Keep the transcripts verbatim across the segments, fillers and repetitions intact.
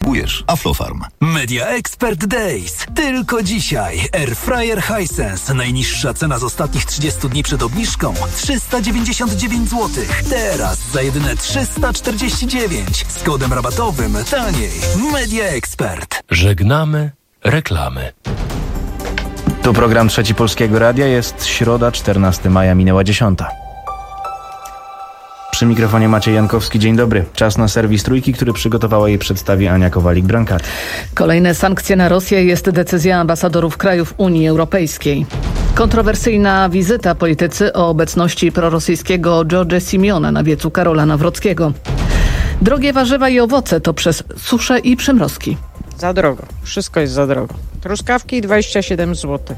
potrzebujesz. Aflofarm. Media Expert Days. Tylko dzisiaj. Airfryer Hisense. Najniższa cena z ostatnich trzydziestu dni przed obniżką. trzysta dziewięćdziesiąt dziewięć złotych. Teraz za jedyne trzysta czterdzieści dziewięć. Z kodem rabatowym taniej. Media Expert. Żegnamy reklamy. Tu program Trzeci Polskiego Radia. Jest środa, czternastego maja, minęła dziesiąta. Przy mikrofonie Maciej Jankowski. Dzień dobry. Czas na serwis Trójki, który przygotowała i przedstawi Ania Kowalik-Brankat. Kolejne sankcje na Rosję jest decyzja ambasadorów krajów Unii Europejskiej. Kontrowersyjna wizyta. Politycy o obecności prorosyjskiego Giorgia Simiona na wiecu Karola Nawrockiego. Drogie warzywa i owoce to przez susze i przymrozki. Za drogo. Wszystko jest za drogo. Truskawki dwadzieścia siedem złotych.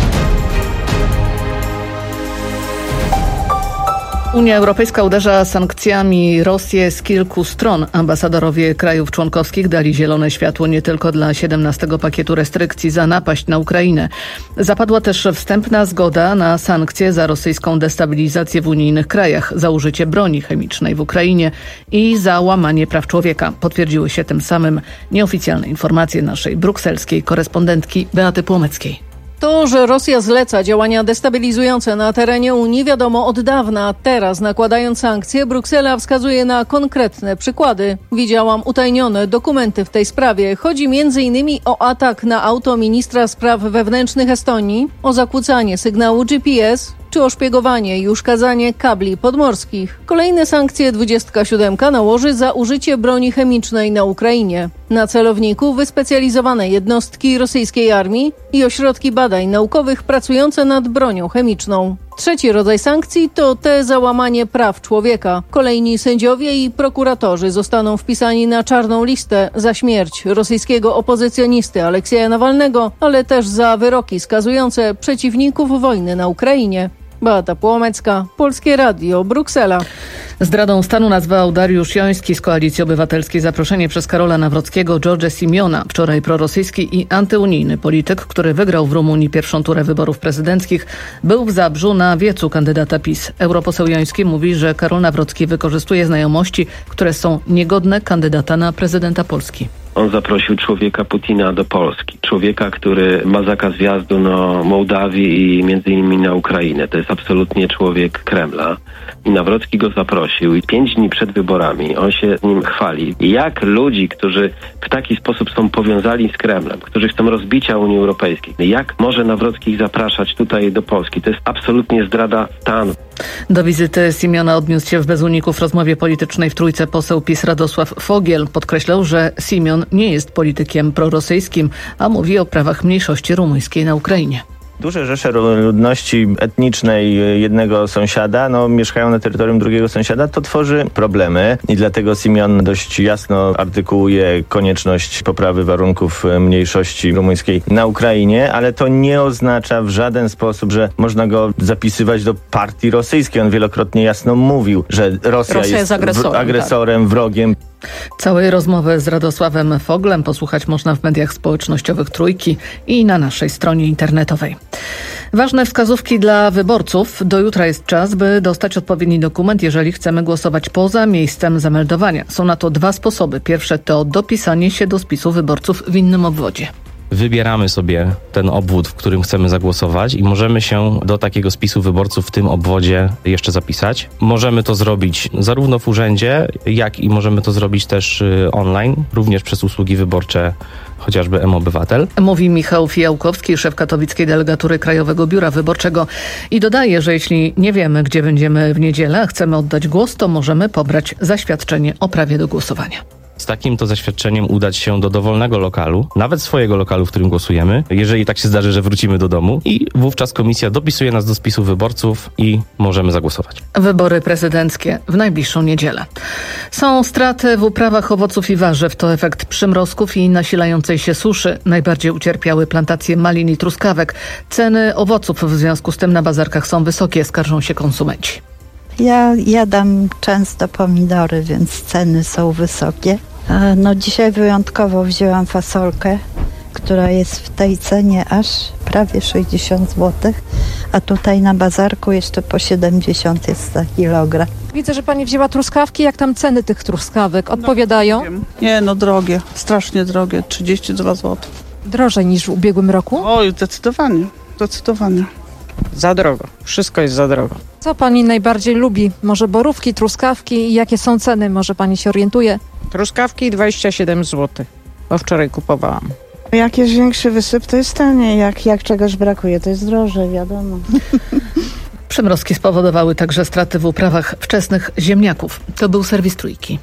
Unia Europejska uderza sankcjami Rosję z kilku stron. Ambasadorowie krajów członkowskich dali zielone światło nie tylko dla siedemnastego pakietu restrykcji za napaść na Ukrainę. Zapadła też wstępna zgoda na sankcje za rosyjską destabilizację w unijnych krajach, za użycie broni chemicznej w Ukrainie i za łamanie praw człowieka. Potwierdziły się tym samym nieoficjalne informacje naszej brukselskiej korespondentki Beaty Płomeckiej. To, że Rosja zleca działania destabilizujące na terenie Unii, wiadomo od dawna. Teraz, nakładając sankcje, Bruksela wskazuje na konkretne przykłady. Widziałam utajnione dokumenty w tej sprawie. Chodzi między innymi o atak na auto ministra spraw wewnętrznych Estonii, o zakłócanie sygnału G P S, czy o szpiegowanie i uszkadzanie kabli podmorskich. Kolejne sankcje dwudziestka siódemka nałoży za użycie broni chemicznej na Ukrainie. Na celowniku wyspecjalizowane jednostki rosyjskiej armii i ośrodki badań naukowych pracujące nad bronią chemiczną. Trzeci rodzaj sankcji to te za łamanie praw człowieka. Kolejni sędziowie i prokuratorzy zostaną wpisani na czarną listę za śmierć rosyjskiego opozycjonisty Aleksieja Nawalnego, ale też za wyroki skazujące przeciwników wojny na Ukrainie. Beata Płomecka, Polskie Radio, Bruksela. Zdradą stanu nazwał Dariusz Joński z Koalicji Obywatelskiej zaproszenie przez Karola Nawrockiego Giorgia Simiona, wczoraj prorosyjski i antyunijny polityk, który wygrał w Rumunii pierwszą turę wyborów prezydenckich, był w Zabrzu na wiecu kandydata PiS. Europoseł Joński mówi, że Karol Nawrocki wykorzystuje znajomości, które są niegodne kandydata na prezydenta Polski. On zaprosił człowieka Putina do Polski. Człowieka, który ma zakaz wjazdu na Mołdawii i między innymi na Ukrainę. To jest absolutnie człowiek Kremla. I Nawrocki go zaprosił i pięć dni przed wyborami on się nim chwali. Jak ludzi, którzy w taki sposób są powiązani z Kremlem, którzy chcą rozbicia Unii Europejskiej, jak może Nawrocki ich zapraszać tutaj do Polski? To jest absolutnie zdrada stanu. Do wizyty Simiona odniósł się w bez uników rozmowie politycznej w Trójce poseł PiS Radosław Fogiel. Podkreślał, że Simion nie jest politykiem prorosyjskim, a mówi o prawach mniejszości rumuńskiej na Ukrainie. Duże rzesze ludności etnicznej jednego sąsiada no, mieszkają na terytorium drugiego sąsiada, to tworzy problemy i dlatego Simion dość jasno artykułuje konieczność poprawy warunków mniejszości rumuńskiej na Ukrainie, ale to nie oznacza w żaden sposób, że można go zapisywać do partii rosyjskiej. On wielokrotnie jasno mówił, że Rosja, Rosja jest, jest agresorem, agresorem tak. wrogiem. Całej rozmowy z Radosławem Foglem posłuchać można w mediach społecznościowych Trójki i na naszej stronie internetowej. Ważne wskazówki dla wyborców. Do jutra jest czas, by dostać odpowiedni dokument, jeżeli chcemy głosować poza miejscem zameldowania. Są na to dwa sposoby. Pierwsze to dopisanie się do spisu wyborców w innym obwodzie. Wybieramy sobie ten obwód, w którym chcemy zagłosować i możemy się do takiego spisu wyborców w tym obwodzie jeszcze zapisać. Możemy to zrobić zarówno w urzędzie, jak i możemy to zrobić też online, również przez usługi wyborcze, chociażby M-Obywatel. Mówi Michał Fijałkowski, szef katowickiej delegatury Krajowego Biura Wyborczego i dodaje, że jeśli nie wiemy, gdzie będziemy w niedzielę, a chcemy oddać głos, to możemy pobrać zaświadczenie o prawie do głosowania. Z takim to zaświadczeniem udać się do dowolnego lokalu, nawet swojego lokalu, w którym głosujemy, jeżeli tak się zdarzy, że wrócimy do domu i wówczas komisja dopisuje nas do spisu wyborców i możemy zagłosować. Wybory prezydenckie w najbliższą niedzielę. Są straty w uprawach owoców i warzyw. To efekt przymrozków i nasilającej się suszy. Najbardziej ucierpiały plantacje malin i truskawek. Ceny owoców w związku z tym na bazarkach są wysokie, skarżą się konsumenci. Ja jadam często pomidory, więc ceny są wysokie. No dzisiaj wyjątkowo wzięłam fasolkę, która jest w tej cenie aż prawie sześćdziesiąt złotych, a tutaj na bazarku jeszcze po siedemdziesiąt jest za kilogram. Widzę, że pani wzięła truskawki. Jak tam ceny tych truskawek odpowiadają? No, nie, no drogie, strasznie drogie, trzydzieści dwa złote. Drożej niż w ubiegłym roku? Oj, zdecydowanie, zdecydowanie. Za drogo. Wszystko jest za drogo. Co pani najbardziej lubi? Może borówki, truskawki i jakie są ceny? Może pani się orientuje? Truskawki dwadzieścia siedem złotych, bo wczoraj kupowałam. Jak jest większy wysyp, to jest taniej. Jak, jak czegoś brakuje, to jest drożej, wiadomo. Przymrozki spowodowały także straty w uprawach wczesnych ziemniaków. To był serwis Trójki.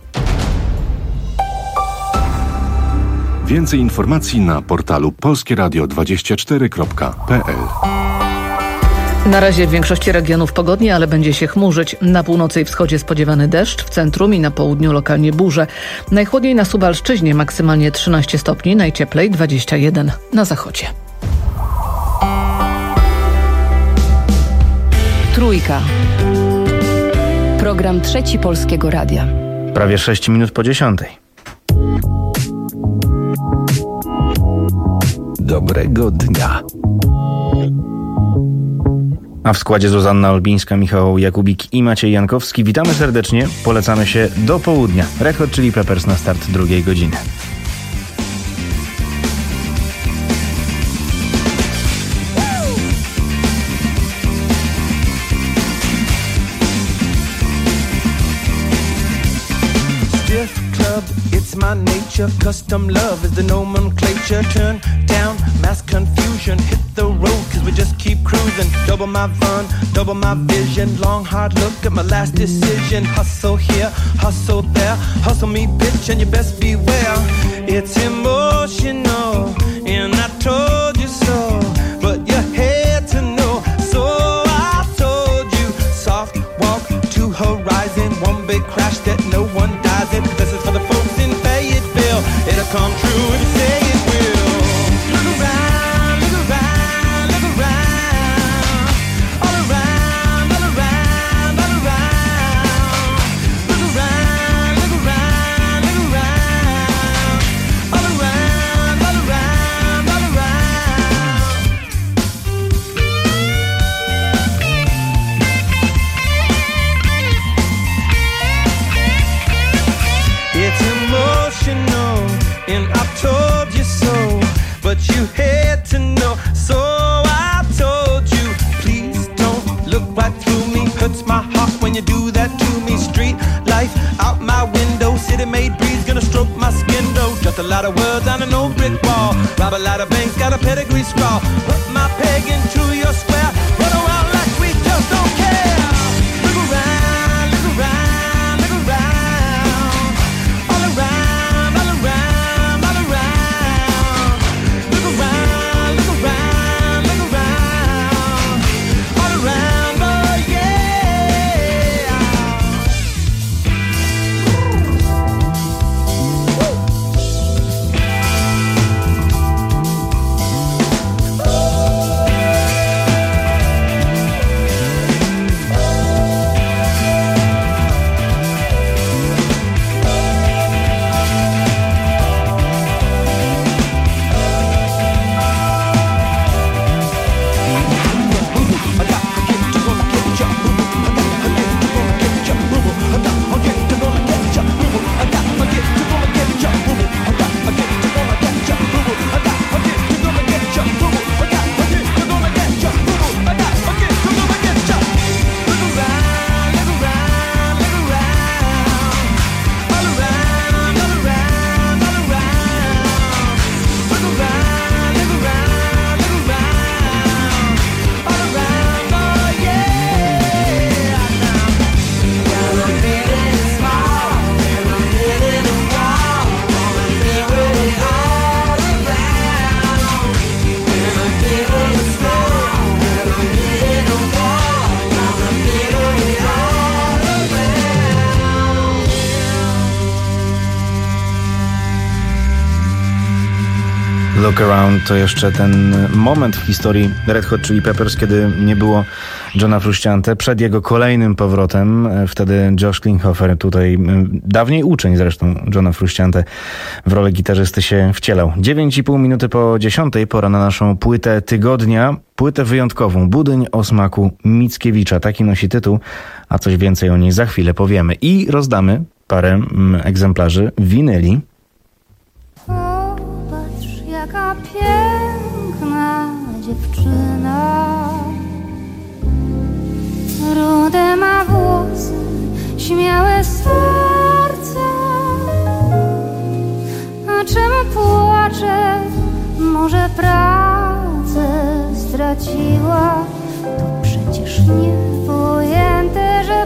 Więcej informacji na portalu polskie radio dwadzieścia cztery kropka p l. Na razie w większości regionów pogodnie, ale będzie się chmurzyć. Na północy i wschodzie spodziewany deszcz, w centrum i na południu lokalnie burze. Najchłodniej na Suwalszczyźnie, maksymalnie trzynaście stopni, najcieplej dwadzieścia jeden na zachodzie. Trójka. Program Trzeci Polskiego Radia. Prawie sześć minut po dziesiątej. Dobrego dnia. A w składzie Zuzanna Olbińska, Michał Jakubik i Maciej Jankowski. Witamy serdecznie, polecamy się do południa. Red Hot Chili Peppers na start drugiej godziny. It's my nature, custom love is the nomenclature. Turn down, mass confusion, hit the road cause we just keep cruising. Double my fun, double my vision, long hard look at my last decision. Hustle here, hustle there, hustle me bitch and you best beware. It's emotional and I told you so, but you had to know, so I told you. Soft walk to horizon, one big crash that no one dies in. This is for the folks in Fayetteville, it'll come true if you say it will. Look around, look around, look around, all around, all around, all around. Look around, look around, look around, all around, all around, all around. It's emotional, and I told you so, but you had to know, so I told you. Please don't look right through me, hurts my heart when you do that to me. Street life out my window, city made breeze gonna stroke my skin though. Just a lot of words on an old brick wall, rob a lot of banks, got a pedigree scrawl. Put my peg into your square, run around like we just don't care. Look around, look around, look around, all around, all around, all around. Look around, look around, look around, all around, oh yeah. Look Around to jeszcze ten moment w historii Red Hot Chili Peppers, kiedy nie było Johna Frusciante. Przed jego kolejnym powrotem, wtedy Josh Klinghoffer, tutaj dawniej uczeń zresztą Johna Frusciante, w rolę gitarzysty się wcielał. dziewięć i pół minuty po dziesiątej, pora na naszą płytę tygodnia. Płytę wyjątkową, Budyń o smaku Mickiewicza. Taki nosi tytuł, a coś więcej o niej za chwilę powiemy. I rozdamy parę mm, egzemplarzy winyli. Popatrz, jaka piękna dziewczyna. Rude ma włosy, śmiałe serce. A czemu płacze? Może pracę straciła? To przecież niepojęte, że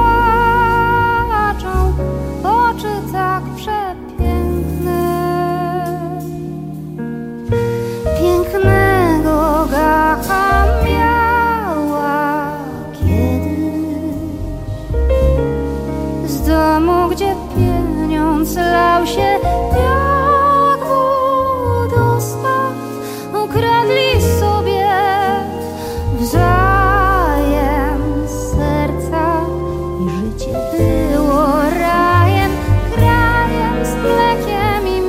płaczą oczy tak przepiękne. Pięknego gacha miała kiedyś, z domu, gdzie pieniądz lał się jak wodospad. Ukradli sobie wzajem serca i życie było rajem, krajem z mlekiem i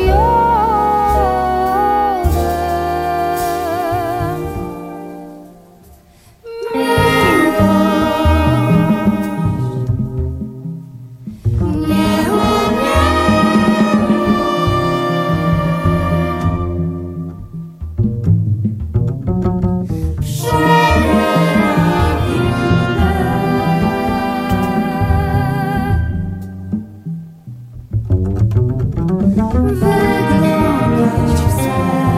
miodem. Miłość nie umie. Wyglądać chcę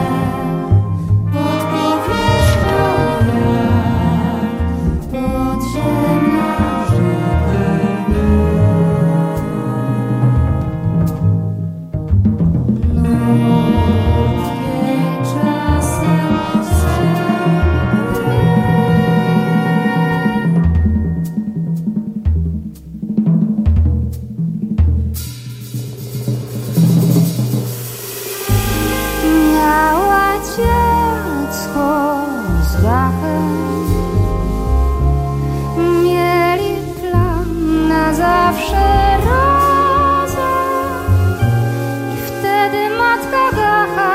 pod powierzchnią jak podziemna rzeka. Nutkę czasem miała dziecko z gachem. Mieli plan na zawsze razem. I wtedy matka gacha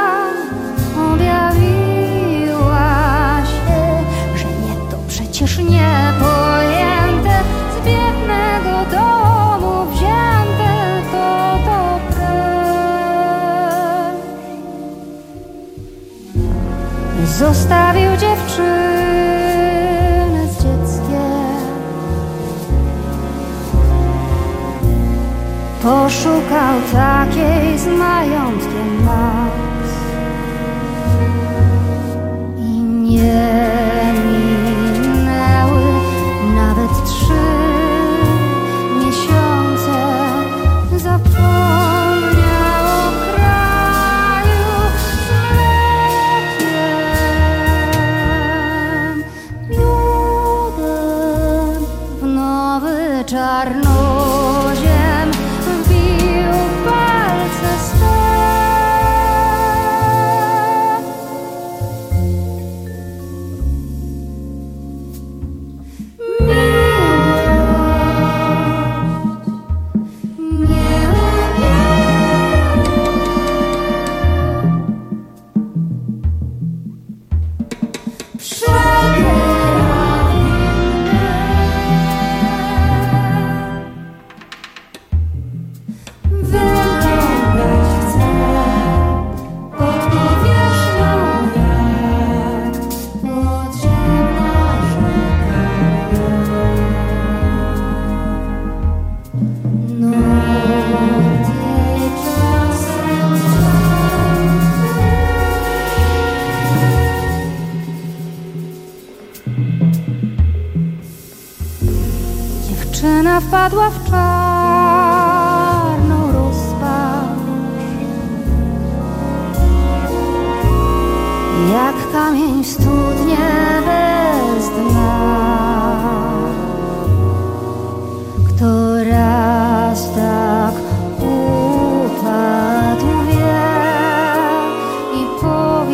objawiła się, że nie, to przecież niepojęte, z biednego domu wzięte to dobre. Zostawił dziewczynę z dzieckiem. Poszukał takiej z majątkiem Max. I nie minęły nawet trzy miesiące. Zapomniał o kraju z mlekiem, miodem. W nowy czarnoziem wbił palce swe. Dziewczyna wpadła w czarną rozpacz, jak kamień w studnie bez dna. Kto raz tak upadł wie i po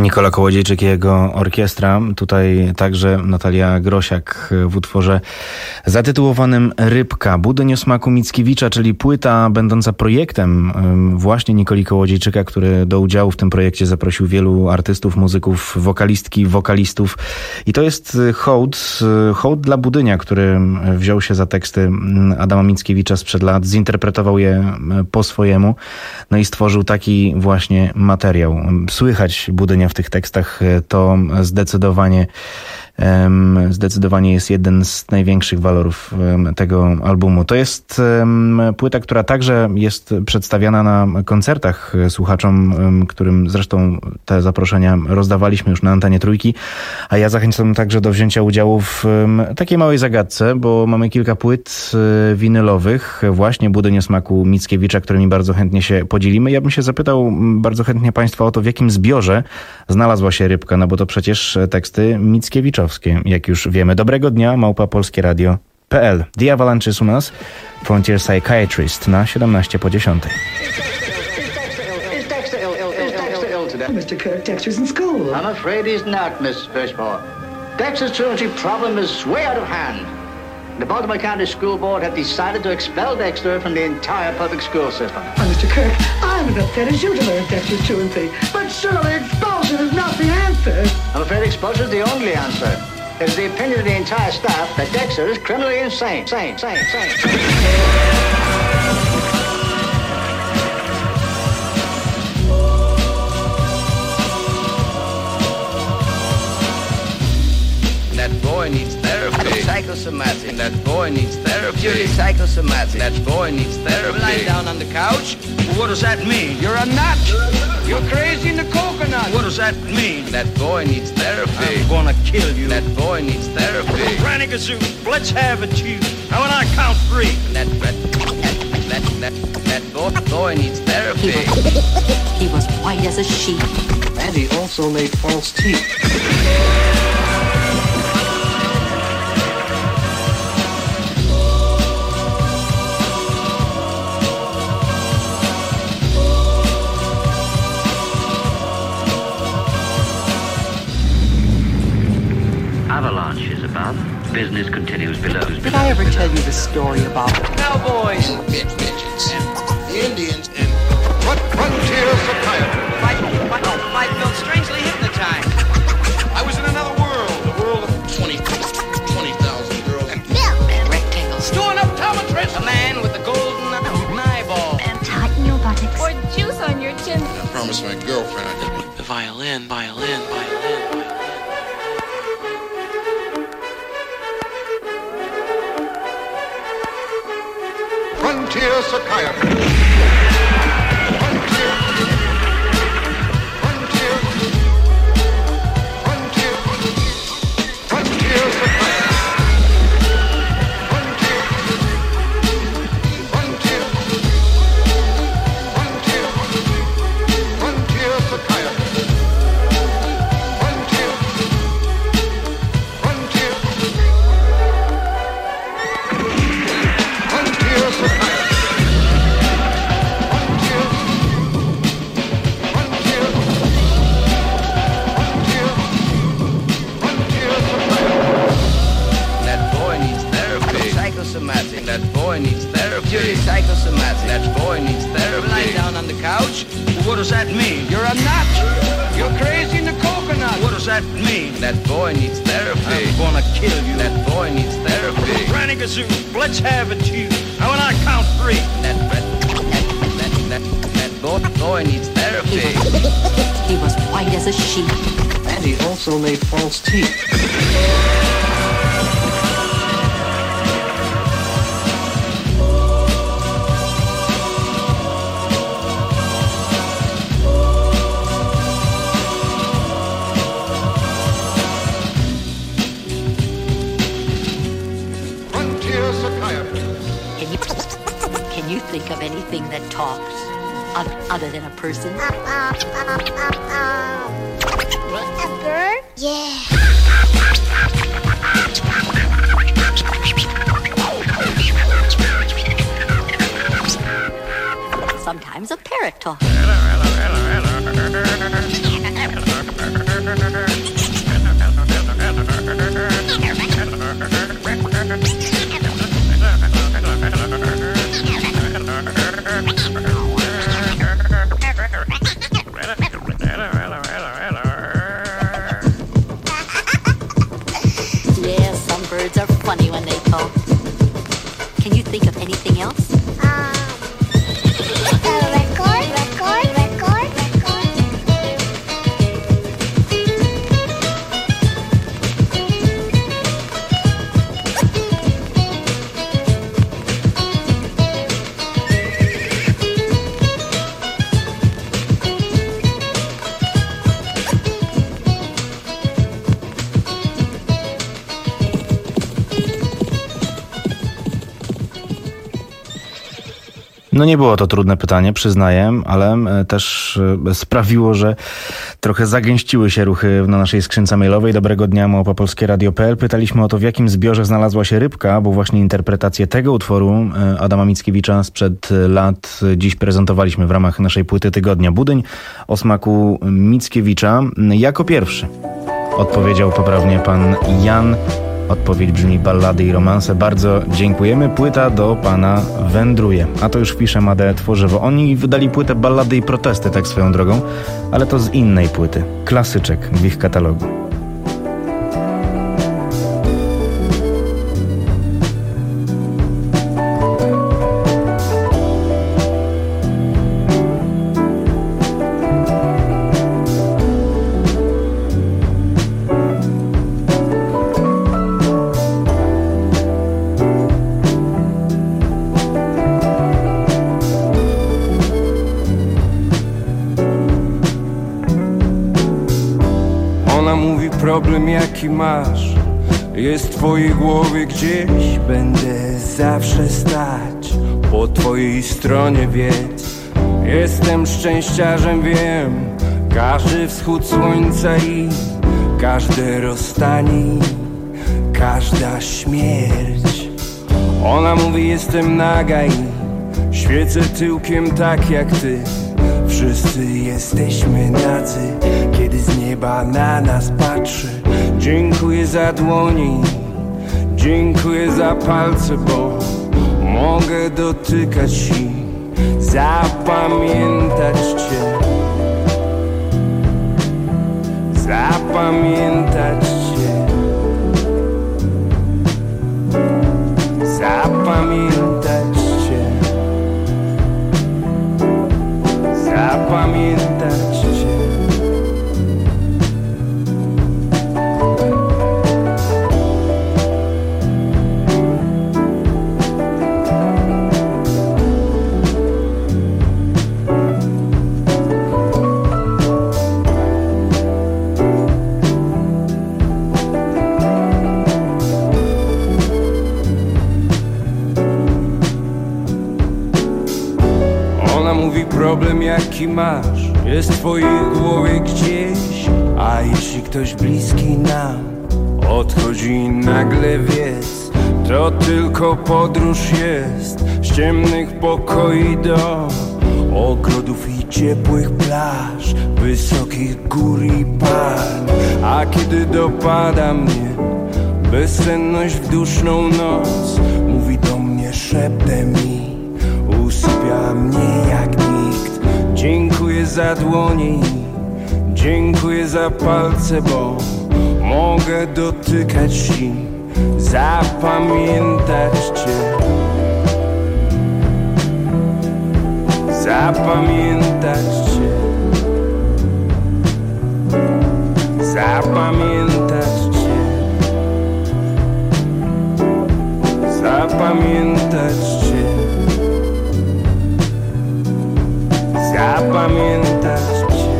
Nikola Kołodziejczyk i jego orkiestra. Tutaj także Natalia Grosiak w utworze zatytułowanym Rybka. Budyń o smaku Mickiewicza, czyli płyta będąca projektem właśnie Nikoli Kołodziejczyka, który do udziału w tym projekcie zaprosił wielu artystów, muzyków, wokalistki, wokalistów. I to jest hołd, hołd dla Budynia, który wziął się za teksty Adama Mickiewicza sprzed lat, zinterpretował je po swojemu, no i stworzył taki właśnie materiał. Słychać Budynia w tych tekstach, to zdecydowanie Zdecydowanie jest jeden z największych walorów tego albumu. To jest płyta, która także jest przedstawiana na koncertach słuchaczom, którym zresztą te zaproszenia rozdawaliśmy już na antenie Trójki, a ja zachęcam także do wzięcia udziału w takiej małej zagadce, bo mamy kilka płyt winylowych, właśnie Budyń o smaku Mickiewicza, którymi bardzo chętnie się podzielimy. Ja bym się zapytał bardzo chętnie Państwa o to, w jakim zbiorze znalazła się Rybka, no bo to przecież teksty Mickiewicza, jak już wiemy. Dobrego dnia, małpa polskie radio kropka p l. The Avalanche jest u nas, Frontier Psychiatrist na siedemnaście po dziesiątej. mister Kirk, Dexter's in school. I'm afraid he's not, Miss Fishmore. Dexter's truancy problem is way out of hand. The Baltimore County School Board have decided to expel Dexter from the entire public school system. Oh, mister Kirk, I'm as upset as you to learn Dexter's truancy. But surely expulsion is not the answer. I'm afraid expulsion is the only answer. It is the opinion of the entire staff that Dexter is criminally insane. Sane, sane, sane. That boy needs therapy. Psychosomatic. That boy needs therapy. Purely psychosomatic. That boy needs therapy. Lying down on the couch. What does that mean? You're a nut. You're crazy in the coconut. What does that mean? That boy needs therapy. I'm gonna kill you. That boy needs therapy. Granny Gazoo, let's have it, you. Now when I count three. That that that that that boy, boy needs therapy. He was, he was white as a sheet. And he also made false teeth. Avalanche is above. Business continues below. Did I ever tell you the story about cowboys, bitch, bitches, and the Indians and what frontier psychiatry? I, I, I felt strangely hypnotized. I was in another world, the world of twenty, twenty thousand girls and rectangles. Storing up tomatress. A man with a golden eyeball. And tighten your buttocks. Or juice on your chin. I promised my girlfriend I'd just the violin, violin, violin. Frontier psychiatry. Frontier. Frontier. Frontier. Frontier psychiatry. Frontier. Frontier. Frontier. Frontier psychiatry. Frontier. Frontier. Frontier psychiatry. Psychosomatic. That boy needs therapy. Purely psychosomatic. That boy needs therapy. Lying down on the couch. Well, what does that mean? You're a nut. You're crazy in the coconut. What does that mean? That boy needs therapy. I'm gonna kill you. That boy needs therapy. Granny Gazoo, let's have it, you. Now when I count three. That that that that, that boy, boy needs therapy. He was, he was white as a sheet. And he also made false teeth. Can you think of anything that talks other than a person? Edgar? Yeah. Sometimes a parrot talks. Yeah, some birds are funny when they talk. Can you think of anything else? No nie było to trudne pytanie, przyznaję, ale też sprawiło, że trochę zagęściły się ruchy na naszej skrzynce mailowej. Dobrego dnia, małpa polskie radio kropka p l. Pytaliśmy o to, w jakim zbiorze znalazła się Rybka, bo właśnie interpretację tego utworu Adama Mickiewicza sprzed lat dziś prezentowaliśmy w ramach naszej płyty Tygodnia Budyń o smaku Mickiewicza. Jako pierwszy odpowiedział poprawnie pan Jan. Odpowiedź brzmi ballady i romanse. Bardzo dziękujemy. Płyta do pana wędruje. A to już pisze Made Tworzywo. Oni wydali płytę Ballady i protesty, tak swoją drogą, ale to z innej płyty. Klasyczek w ich katalogu. Problem jaki masz jest w twojej głowie gdzieś. Będę zawsze stać po twojej stronie, wiedz. Jestem szczęściarzem, wiem. Każdy wschód słońca i każde rozstanie, każda śmierć. Ona mówi, jestem naga i świecę tyłkiem tak jak ty. Wszyscy jesteśmy nadzy, kiedy z nieba na nas patrzy. Dziękuję za dłoni, dziękuję za palce, bo mogę dotykać i zapamiętać cię. Zapamiętać cię. Zapamiętać cię. Zapamiętać cię. Problem jaki masz jest w twojej głowie gdzieś. A jeśli ktoś bliski nam odchodzi nagle, wiedz, to tylko podróż jest z ciemnych pokoi do ogrodów i ciepłych plaż, wysokich gór i palm. A kiedy dopada mnie bezsenność w duszną noc, mówi do mnie szeptem i usypia mnie jak nikt. Dziękuję za dłoni, dziękuję za palce, bo mogę dotykać i zapamiętać cię. Zapamiętać cię. Zapamiętać cię. Zapamiętać cię. Zapamiętać cię.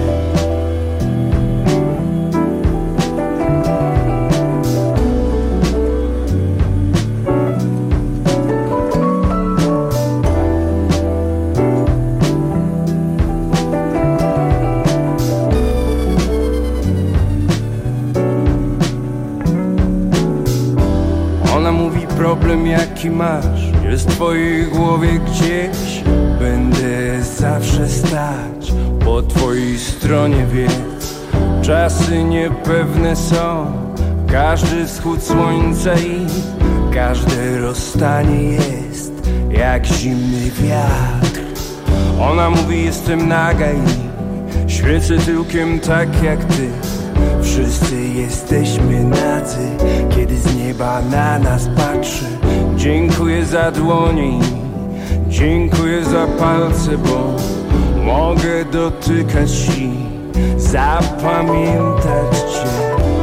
Ona mówi, problem jaki masz jest w twojej głowie gdzieś. Będę zawsze stać po twojej stronie, wiedz. Czasy niepewne są, każdy wschód słońca i każde rozstanie jest jak zimny wiatr. Ona mówi, jestem naga i świecę tyłkiem tak jak ty. Wszyscy jesteśmy nadzy, kiedy z nieba na nas patrzy. Dziękuję za dłonie, dziękuję za palce, bo mogę dotykać i zapamiętać cię.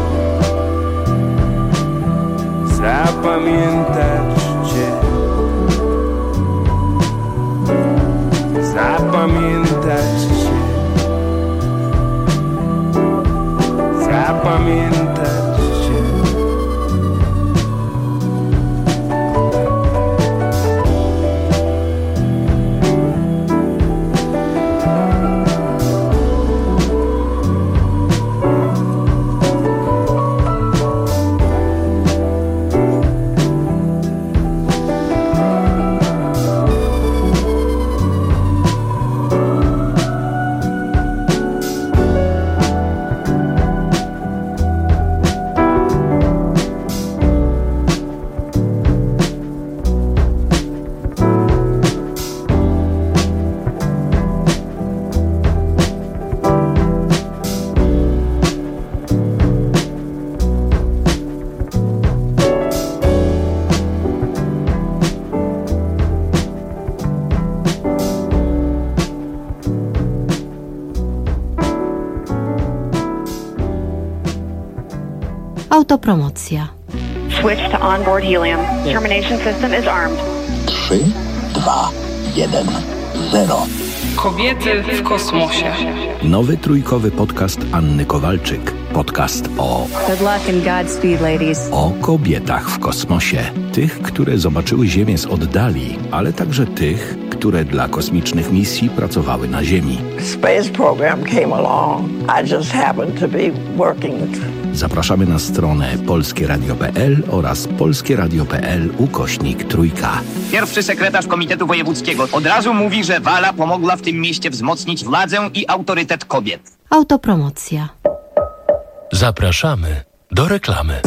Zapamiętać cię. Zapamiętać cię. Zapamiętać cię. Autopromocja. Switch to onboard helium. Termination system is armed. trzy, dwa, jeden, zero. Kobiety w kosmosie. Nowy trójkowy podcast Anny Kowalczyk. Podcast o... Good luck and Godspeed, ladies. O kobietach w kosmosie. Tych, które zobaczyły Ziemię z oddali, ale także tych, które dla kosmicznych misji pracowały na Ziemi. Space program came along. I just happened to be working. Zapraszamy na stronę polskie radio kropka p l oraz polskie radio kropka p l ukośnik trójka. Pierwszy sekretarz Komitetu Wojewódzkiego od razu mówi, że Wala pomogła w tym mieście wzmocnić władzę i autorytet kobiet. Autopromocja. Zapraszamy do reklamy.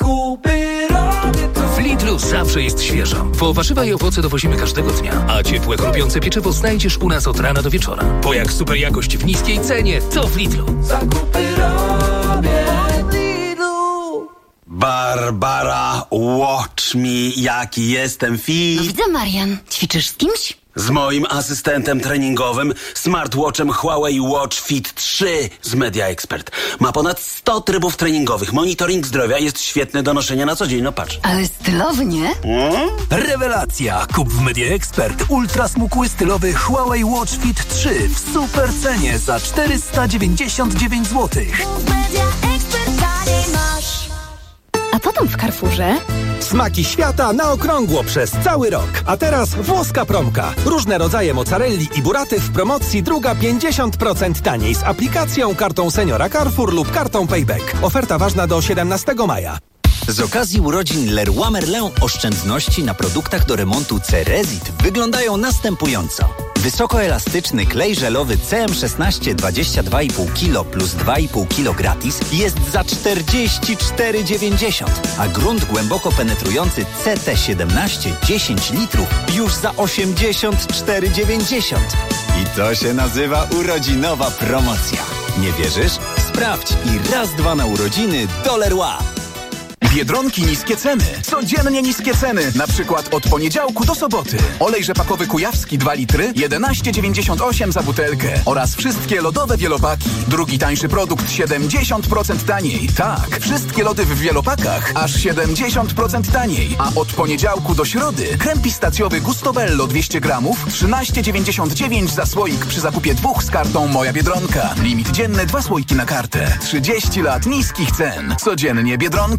W Lidlu zawsze jest świeżo, bo warzywa i owoce dowozimy każdego dnia, a ciepłe, chrupiące pieczywo znajdziesz u nas od rana do wieczora. Bo jak super jakość w niskiej cenie, to w Lidlu. Zakupy robię w Lidlu. Barbara, watch me, jaki jestem fit. No widzę, Marian. Ćwiczysz z kimś? Z moim asystentem treningowym, smartwatchem Huawei Watch Fit trzy z Media Expert. Ma ponad sto trybów treningowych. Monitoring zdrowia jest świetny do noszenia na co dzień. No patrz. Ale stylownie. Hmm? Rewelacja! Kup w Media Expert ultra smukły stylowy Huawei Watch Fit trzy w super cenie za czterysta dziewięćdziesiąt dziewięć złotych. Media Expert taniej masz. A co tam w Carrefourze? Smaki świata na okrągło przez cały rok. A teraz włoska promka. Różne rodzaje mozzarelli i buraty w promocji, druga pięćdziesiąt procent taniej z aplikacją, kartą seniora Carrefour lub kartą Payback. Oferta ważna do siedemnastego maja. Z okazji urodzin Leroy Merlin oszczędności na produktach do remontu Cerezit wyglądają następująco. Wysokoelastyczny klej żelowy C M szesnaście dwadzieścia dwa i pół kilo plus dwa i pół kilo gratis jest za czterdzieści cztery dziewięćdziesiąt, a grunt głęboko penetrujący C T siedemnaście dziesięć litrów już za osiemdziesiąt cztery dziewięćdziesiąt. I to się nazywa urodzinowa promocja. Nie wierzysz? Sprawdź i raz dwa na urodziny do Leroy. Biedronki niskie ceny. Codziennie niskie ceny. Na przykład od poniedziałku do soboty. Olej rzepakowy kujawski dwa litry, jedenaście dziewięćdziesiąt osiem za butelkę. Oraz wszystkie lodowe wielopaki. Drugi tańszy produkt siedemdziesiąt procent taniej. Tak, wszystkie lody w wielopakach aż siedemdziesiąt procent taniej. A od poniedziałku do środy krem pistacjowy Gustobello dwieście gramów, trzynaście dziewięćdziesiąt dziewięć za słoik przy zakupie dwóch z kartą Moja Biedronka. Limit dzienny dwa słoiki na kartę. trzydzieści lat niskich cen. Codziennie Biedronka.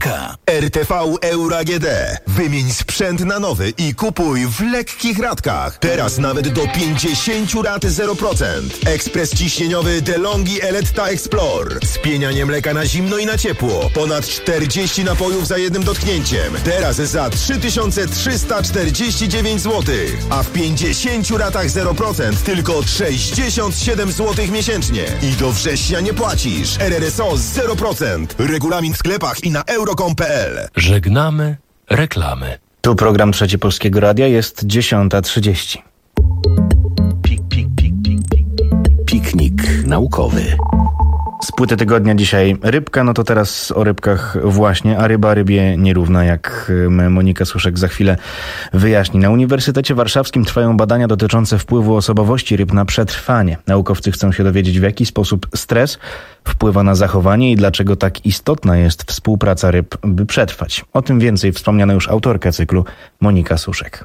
R T V Euro G D. Wymień sprzęt na nowy i kupuj w lekkich ratkach. Teraz nawet do pięćdziesiąt rat zero procent. Ekspres ciśnieniowy DeLonghi Eletta Explore. Spienianie mleka na zimno i na ciepło. Ponad czterdzieści napojów za jednym dotknięciem. Teraz za trzy tysiące trzysta czterdzieści dziewięć złotych. A w pięćdziesięciu ratach zero procent tylko sześćdziesiąt siedem złotych miesięcznie. I do września nie płacisz. R R S O zero procent. Regulamin w sklepach i na euro kropka com kropka p l. Żegnamy reklamy. Tu program Trzeci Polskiego Radia, jest dziesiąta trzydzieści. Pik, pik, pik, pik, pik. Piknik naukowy. Z płyty tygodnia dzisiaj rybka, no to teraz o rybkach właśnie, a ryba rybie nierówna, jak Monika Suszek za chwilę wyjaśni. Na Uniwersytecie Warszawskim trwają badania dotyczące wpływu osobowości ryb na przetrwanie. Naukowcy chcą się dowiedzieć, w jaki sposób stres wpływa na zachowanie i dlaczego tak istotna jest współpraca ryb, by przetrwać. O tym więcej wspomniana już autorka cyklu Monika Suszek.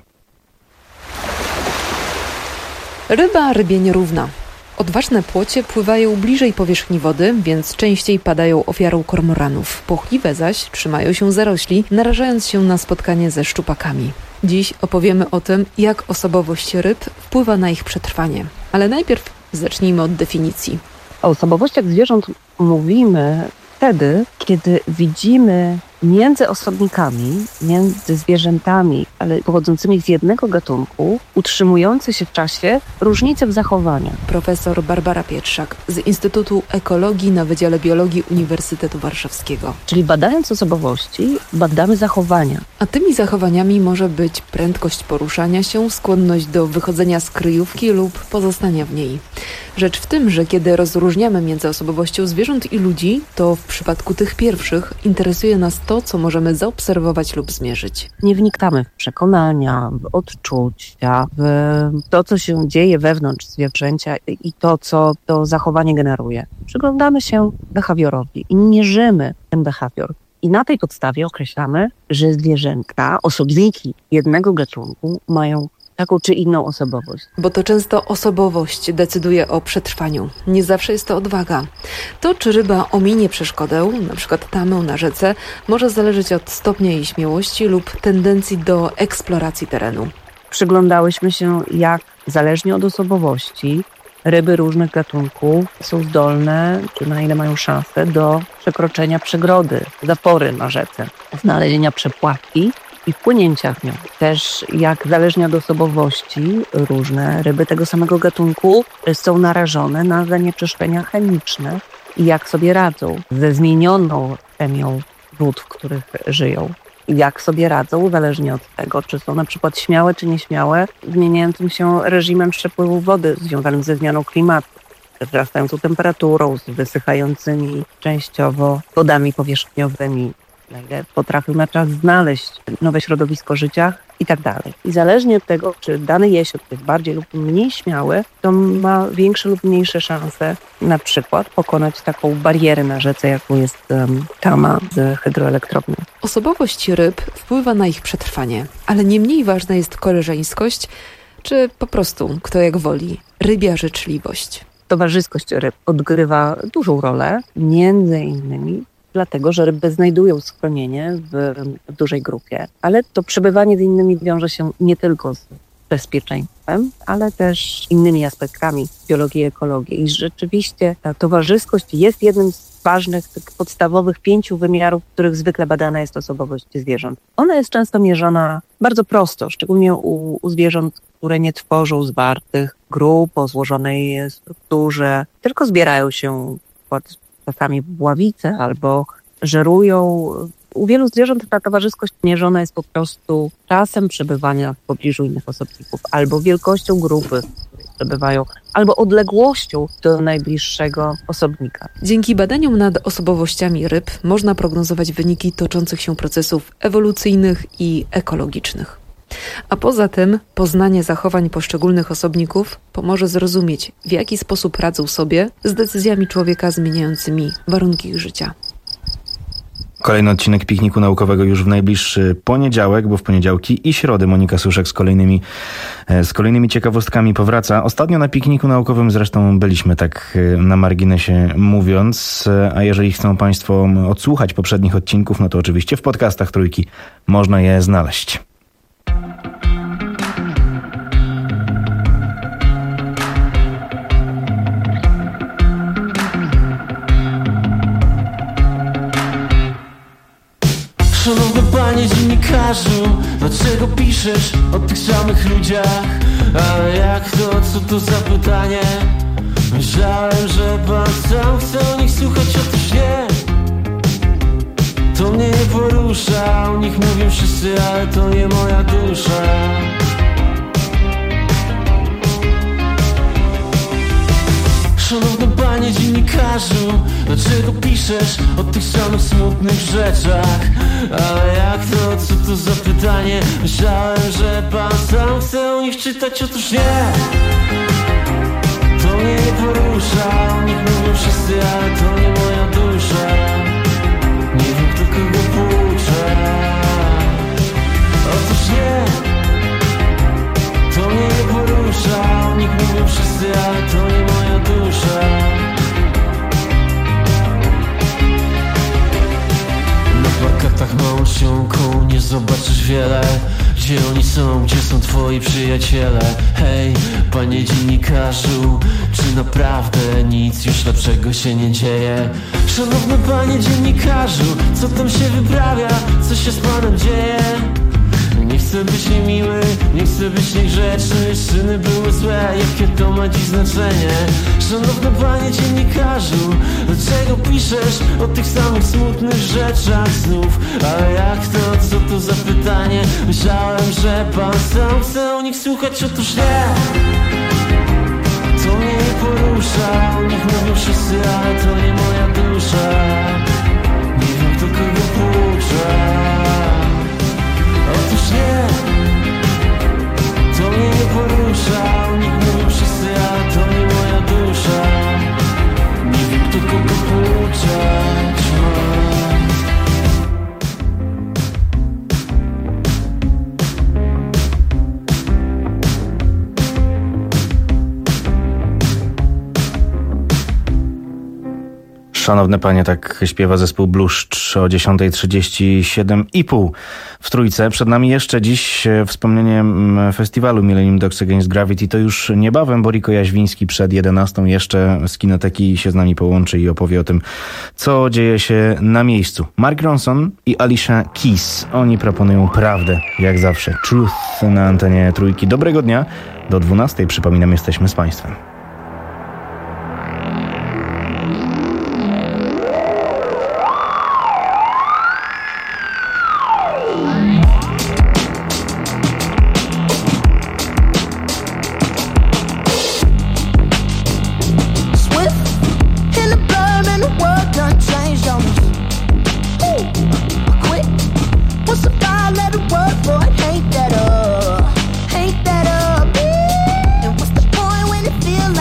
Ryba rybie nierówna. Odważne płocie pływają bliżej powierzchni wody, więc częściej padają ofiarą kormoranów. Płochliwe zaś trzymają się zarośli, narażając się na spotkanie ze szczupakami. Dziś opowiemy o tym, jak osobowość ryb wpływa na ich przetrwanie. Ale najpierw zacznijmy od definicji. O osobowościach zwierząt mówimy wtedy, kiedy widzimy między osobnikami, między zwierzętami, ale pochodzącymi z jednego gatunku, utrzymujące się w czasie różnice w zachowaniach. Profesor Barbara Pietrzak z Instytutu Ekologii na Wydziale Biologii Uniwersytetu Warszawskiego. Czyli badając osobowości, badamy zachowania. A tymi zachowaniami może być prędkość poruszania się, skłonność do wychodzenia z kryjówki lub pozostania w niej. Rzecz w tym, że kiedy rozróżniamy między osobowością zwierząt i ludzi, to w przypadku tych pierwszych interesuje nas to, co możemy zaobserwować lub zmierzyć. Nie wnikamy w przekonania, w odczucia, w to, co się dzieje wewnątrz zwierzęcia i to, co to zachowanie generuje. Przyglądamy się behawiorowi i mierzymy ten behawior. I na tej podstawie określamy, że zwierzęta, osobniki jednego gatunku mają taką czy inną osobowość. Bo to często osobowość decyduje o przetrwaniu. Nie zawsze jest to odwaga. To, czy ryba ominie przeszkodę, na przykład tamę na rzece, może zależeć od stopnia jej śmiałości lub tendencji do eksploracji terenu. Przyglądałyśmy się, jak zależnie od osobowości ryby różnych gatunków są zdolne, czy na ile mają szansę do przekroczenia przegrody, zapory na rzece, znalezienia przepławki i wpłynięcia w nią. Też jak zależnie od osobowości różne ryby tego samego gatunku są narażone na zanieczyszczenia chemiczne i jak sobie radzą ze zmienioną chemią wód, w których żyją. I jak sobie radzą, zależnie od tego, czy są na przykład śmiałe, czy nieśmiałe, zmieniającym się reżimem przepływu wody związanym ze zmianą klimatu, ze wzrastającą temperaturą, z wysychającymi częściowo wodami powierzchniowymi, na ile potrafią na czas znaleźć nowe środowisko życia i tak dalej. I zależnie od tego, czy dany jesiot jest bardziej lub mniej śmiały, to ma większe lub mniejsze szanse na przykład pokonać taką barierę na rzece, jaką jest um, tama z hydroelektrowni. Osobowość ryb wpływa na ich przetrwanie, ale nie mniej ważna jest koleżeńskość, czy po prostu, kto jak woli, rybia życzliwość. Towarzyskość ryb odgrywa dużą rolę, między innymi dlatego, że ryby znajdują schronienie w, w dużej grupie. Ale to przebywanie z innymi wiąże się nie tylko z bezpieczeństwem, ale też innymi aspektami biologii i ekologii. I rzeczywiście ta towarzyskość jest jednym z ważnych, tych podstawowych pięciu wymiarów, w których zwykle badana jest osobowość zwierząt. Ona jest często mierzona bardzo prosto, szczególnie u, u zwierząt, które nie tworzą zwartych grup o złożonej strukturze, tylko zbierają się czasami w ławice albo żerują. U wielu zwierząt ta towarzyskość mierzona jest po prostu czasem przebywania w pobliżu innych osobników, albo wielkością grupy, w której przebywają, albo odległością do najbliższego osobnika. Dzięki badaniom nad osobowościami ryb można prognozować wyniki toczących się procesów ewolucyjnych i ekologicznych. A poza tym poznanie zachowań poszczególnych osobników pomoże zrozumieć, w jaki sposób radzą sobie z decyzjami człowieka zmieniającymi warunki ich życia. Kolejny odcinek Pikniku Naukowego już w najbliższy poniedziałek, bo w poniedziałki i środy Monika Suszek z kolejnymi, z kolejnymi ciekawostkami powraca. Ostatnio na Pikniku Naukowym zresztą byliśmy, tak na marginesie mówiąc, a jeżeli chcą Państwo odsłuchać poprzednich odcinków, no to oczywiście w podcastach Trójki można je znaleźć. Szanowny panie dziennikarzu, dlaczego piszesz o tych samych ludziach? Ale jak to, co to za pytanie? Myślałem, że pan sam chce o nich słuchać, otóż nie. To mnie nie porusza, o nich mówią wszyscy, ale to nie moja dusza. Szanowny panie dziennikarzu, dlaczego piszesz o tych samych smutnych rzeczach? Ale jak to, co to za pytanie? Myślałem, że pan sam chce o nich czytać, otóż nie. To mnie nie porusza, o nich mówią wszyscy, ale to nie moja dusza. Nie wiem, kto kogo poucza. Otóż nie. To mnie nie porusza, o nich mówią wszyscy, ale to nie moja dusza. Na plakatach małą ściągą nie zobaczysz wiele. Gdzie oni są, gdzie są twoi przyjaciele? Hej, panie dziennikarzu, czy naprawdę nic już lepszego się nie dzieje? Szanowny panie dziennikarzu, co tam się wyprawia? Co się z panem dzieje? Nie chcę być niemiły, nie chcę być niegrzeczny. Czyny były złe, jakie to ma dziś znaczenie? Szanowny panie dziennikarzu, dlaczego piszesz o tych samych smutnych rzeczach znów? Ale jak to, co to za pytanie? Myślałem, że pan sam chce o nich słuchać, otóż nie. To mnie nie porusza, o nich mówią wszyscy, ale to nie moja dusza. Nie wiem, kto kogo poucza. Otóż nie, to mnie nie porusza, o nich mówią wszyscy, ale to nie moja dusza. Nie wiem, kto kogo pouczać ma. Szanowne panie, tak śpiewa zespół Bluszcz o dziesiąta trzydzieści siedem i pół w Trójce. Przed nami jeszcze dziś wspomnienie festiwalu Millennium Dogs Against Gravity. To już niebawem, bo Riko Jaźwiński przed jedenastą jeszcze z Kinoteki się z nami połączy i opowie o tym, co dzieje się na miejscu. Mark Ronson i Alicia Keys. Oni proponują prawdę, jak zawsze. Truth na antenie Trójki. Dobrego dnia. Do dwunastej, przypominam, jesteśmy z państwem. Feel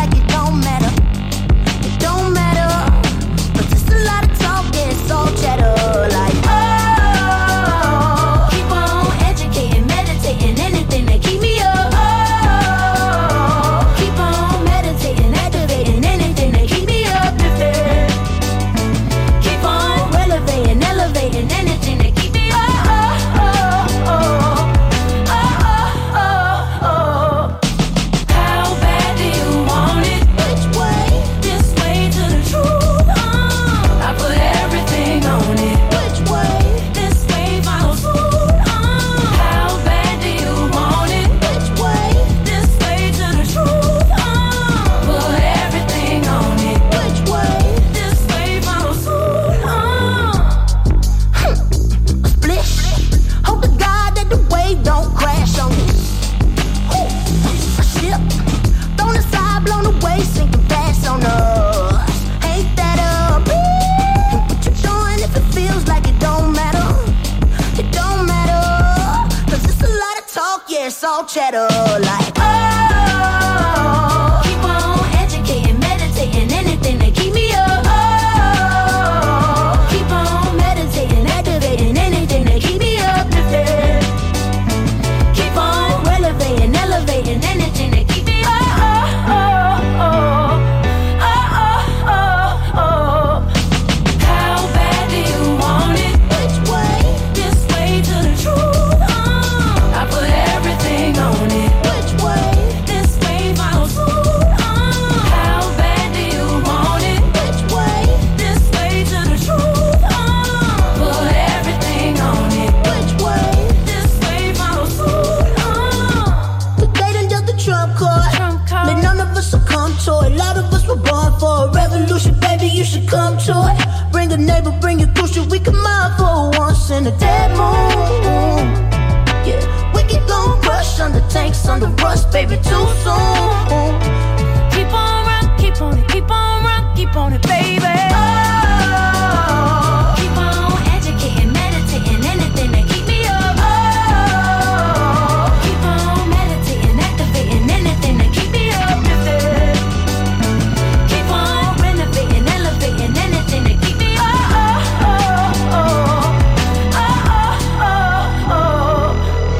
baby, too soon. Keep on run, keep on it, keep on run, keep on it, baby. Oh, keep on educating, meditating, anything to keep me up. Oh, keep on meditating, activating, anything to keep me uplifted. Keep on renovating, elevating, anything to keep me up. Oh, oh, oh, oh, oh, oh, oh.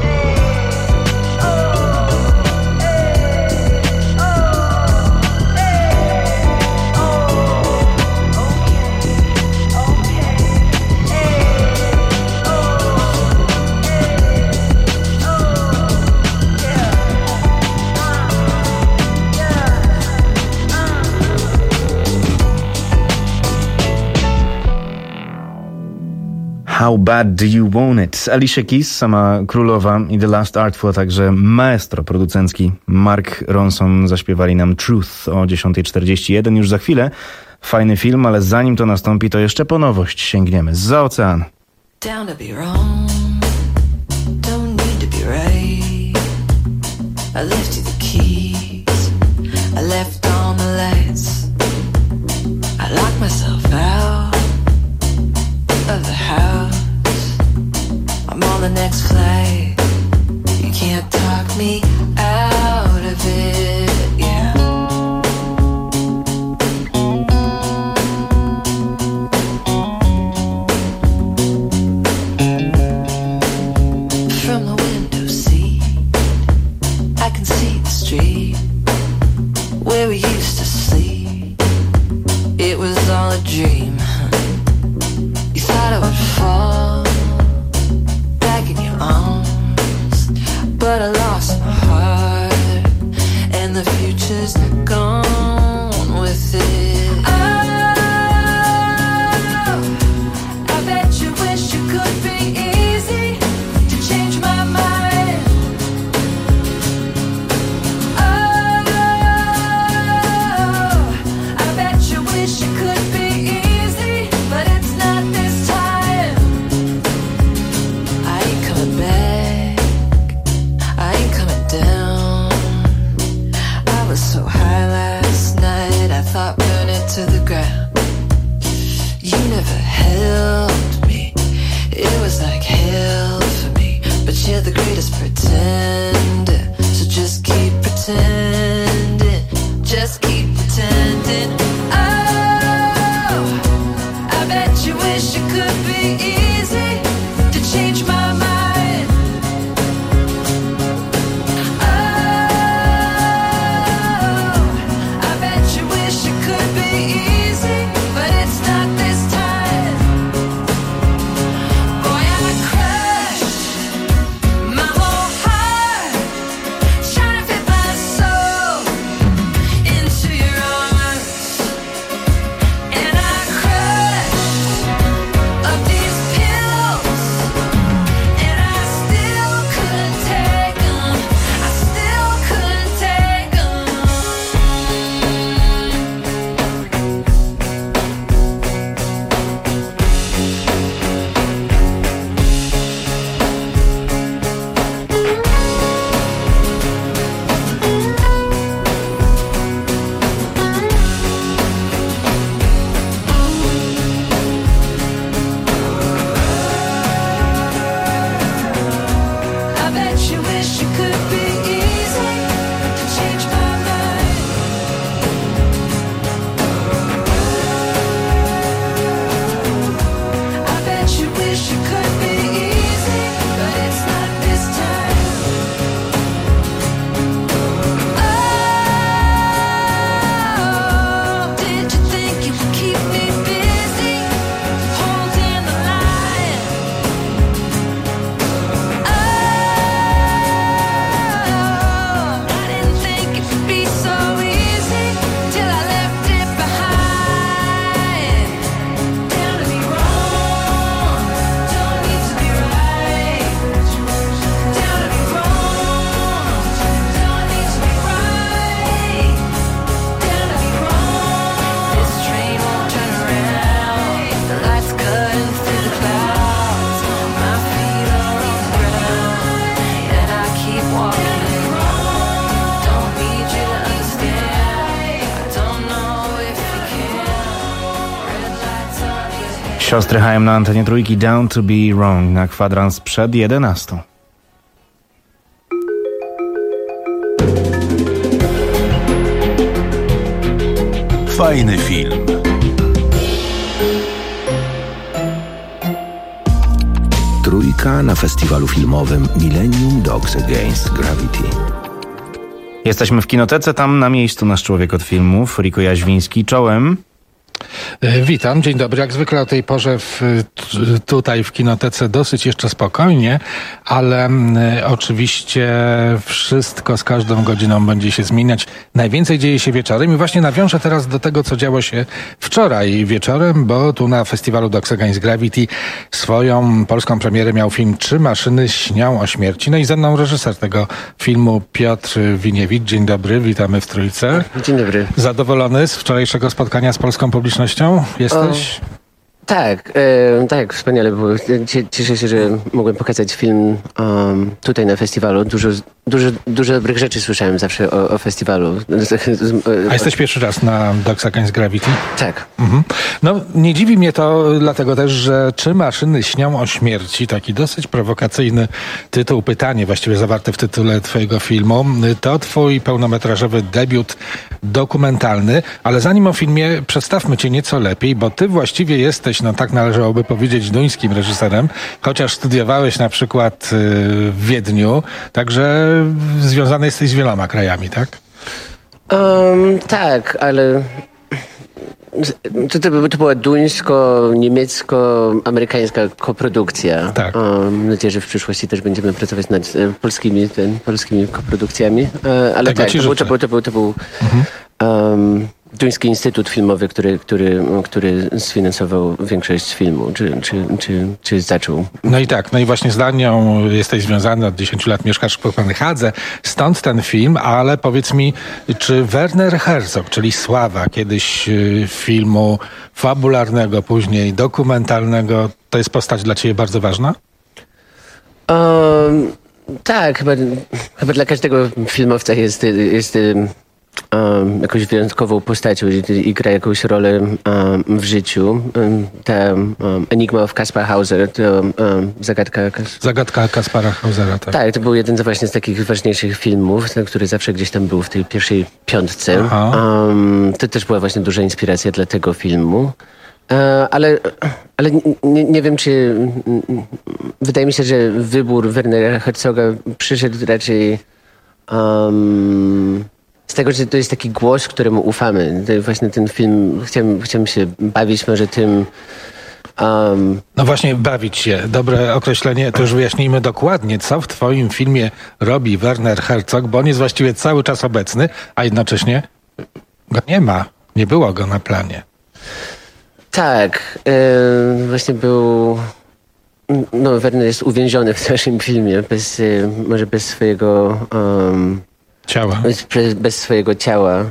How Bad Do You Want It? Alicia Keys, sama królowa i The Last Artful, a także maestro producencki Mark Ronson zaśpiewali nam Truth o dziesiąta czterdzieści jeden. Już za chwilę fajny film, ale zanim to nastąpi, to jeszcze po nowość sięgniemy zza oceanu. Down to be wrong, don't need to be right. I left you the keys, I left on the lights. I locked myself out of the house. I'm on the next flight. You can't talk me out of it, yeah. From the window seat, I can see the street where we used to sleep. It was all a dream. You thought I would fall back in your arms, but I lost my heart, and the future's gone with it. Oh, I bet you wish you could be easy to change my mind. Oh, I bet you wish you could be easy, but it's not this time. I ain't coming back, I ain't coming down. I was so high last night, I thought burning to the ground. You never helped me, it was like hell for me. But you're the greatest pretender, so just keep pretending, just keep pretending. Oh, I bet you wish it could be easy to change my mind. Oh, I bet you wish it could be easy, but it's not this time. Boy, I crashed my whole heart, trying to fit my soul into your arms, and I crushed up these Siostry H M na antenie trójki, Down to be Wrong na kwadrans przed jedenastą. Fajny film. Trójka na festiwalu filmowym Millennium Dogs Against Gravity. Jesteśmy w kinotece, tam na miejscu nasz człowiek od filmów, Riko Jaźwiński, czołem. Witam, dzień dobry. Jak zwykle o tej porze w, tutaj w kinotece dosyć jeszcze spokojnie, ale y, oczywiście wszystko z każdą godziną będzie się zmieniać. Najwięcej dzieje się wieczorem i właśnie nawiążę teraz do tego, co działo się wczoraj wieczorem, bo tu na festiwalu Dogs Against Gravity swoją polską premierę miał film Czy maszyny śnią o śmierci. No i ze mną reżyser tego filmu Piotr Winiewicz. Dzień dobry, witamy w Trójce. Dzień dobry. Zadowolony z wczorajszego spotkania z polską publicznością jesteś? O, tak, e, tak, wspaniale było. Cieszę się, że mogłem pokazać film um, tutaj na festiwalu. Dużo, dużo, dużo dobrych rzeczy słyszałem zawsze o, o festiwalu. A jesteś pierwszy raz na Dogs Against Gravity? Tak. Mhm. No, nie dziwi mnie to dlatego też, że Czy maszyny śnią o śmierci, taki dosyć prowokacyjny tytuł, pytanie właściwie zawarte w tytule twojego filmu, to twój pełnometrażowy debiut dokumentalny, ale zanim o filmie, przedstawmy cię nieco lepiej, bo ty właściwie jesteś, no tak należałoby powiedzieć, duńskim reżyserem, chociaż studiowałeś na przykład w Wiedniu, także związany jesteś z wieloma krajami, tak? Um, tak, ale to, to, to była duńsko-niemiecko-amerykańska koprodukcja. Tak. Um, mam nadzieję, że w przyszłości też będziemy pracować nad e, polskimi, ten, polskimi koprodukcjami. E, ale Tego tak, ci to był, życzę. to był, to był, to był Mhm. um, Duński Instytut Filmowy, który, który, który sfinansował większość filmu, czy, czy, czy, czy zaczął. No i tak, no i właśnie z Danią jesteś związany, od dziesięciu lat mieszkasz w Kopenhadze, stąd ten film, ale powiedz mi, czy Werner Herzog, czyli sława kiedyś y, filmu fabularnego, później dokumentalnego, to jest postać dla ciebie bardzo ważna? Um, tak, chyba, chyba dla każdego filmowca jest, jest um, jakąś wyjątkową postacią i, i gra jakąś rolę um, w życiu. Um, ta um, Enigma of Kaspar Hauser, to um, zagadka... Kas- Zagadka Kaspara Hausera, tak. Tak, to był jeden z właśnie z takich ważniejszych filmów, ten, który zawsze gdzieś tam był w tej pierwszej piątce. Um, to też była właśnie duża inspiracja dla tego filmu. E, ale ale nie, nie wiem, czy... Wydaje mi się, że wybór Wernera Herzoga przyszedł raczej um, z tego, że to jest taki głos, któremu ufamy. To właśnie ten film, chciałem, chciałem się bawić może tym... Um, No właśnie, bawić się. Dobre określenie. To już wyjaśnijmy dokładnie, co w twoim filmie robi Werner Herzog, bo on jest właściwie cały czas obecny, a jednocześnie go nie ma. Nie było go na planie. Tak, e, właśnie był... No, Werner jest uwięziony w naszym filmie, bez, e, może bez swojego... Um, ciała. Bez, bez swojego ciała.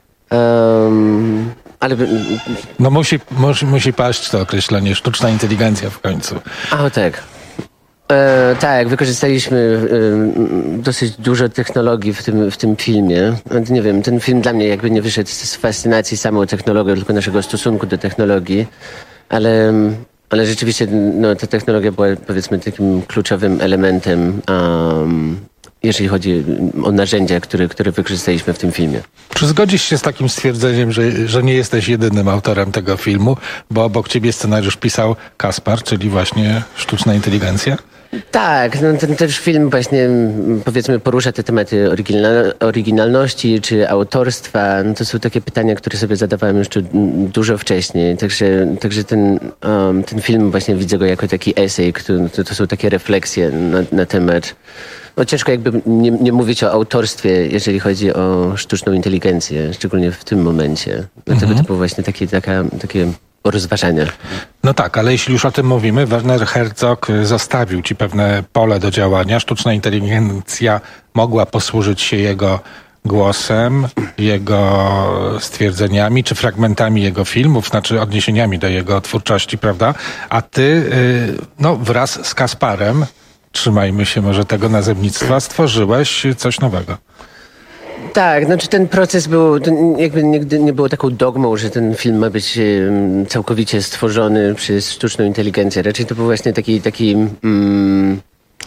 Um, ale... No musi, musi, musi paść to określenie, sztuczna inteligencja w końcu. A, tak. E, tak, wykorzystaliśmy e, dosyć dużo technologii w tym, w tym filmie. Nie wiem, ten film dla mnie jakby nie wyszedł z fascynacji samą technologią, tylko naszego stosunku do technologii, ale, ale rzeczywiście no, ta technologia była, powiedzmy, takim kluczowym elementem, um, jeżeli chodzi o narzędzia, które, które wykorzystaliśmy w tym filmie. Czy zgodzisz się z takim stwierdzeniem, że, że nie jesteś jedynym autorem tego filmu, bo obok ciebie scenariusz pisał Kaspar, czyli właśnie sztuczna inteligencja? Tak, no ten też film właśnie, powiedzmy, porusza te tematy oryginal, oryginalności czy autorstwa. No to są takie pytania, które sobie zadawałem jeszcze dużo wcześniej. Także, także ten, um, ten film właśnie widzę go jako taki esej, który, to, to są takie refleksje na, na temat. No ciężko jakby nie, nie mówić o autorstwie, jeżeli chodzi o sztuczną inteligencję, szczególnie w tym momencie. Dlatego Mhm. to było właśnie takie, taka, takie rozważania. No tak, ale jeśli już o tym mówimy, Werner Herzog zostawił ci pewne pole do działania. Sztuczna inteligencja mogła posłużyć się jego głosem, jego stwierdzeniami, czy fragmentami jego filmów, znaczy odniesieniami do jego twórczości, prawda? A ty, no wraz z Kasparem, trzymajmy się może tego nazewnictwa, stworzyłeś coś nowego. Tak, znaczy ten proces był, ten jakby nigdy nie było taką dogmą, że ten film ma być um, całkowicie stworzony przez sztuczną inteligencję. Raczej to był właśnie taki, taki um, um,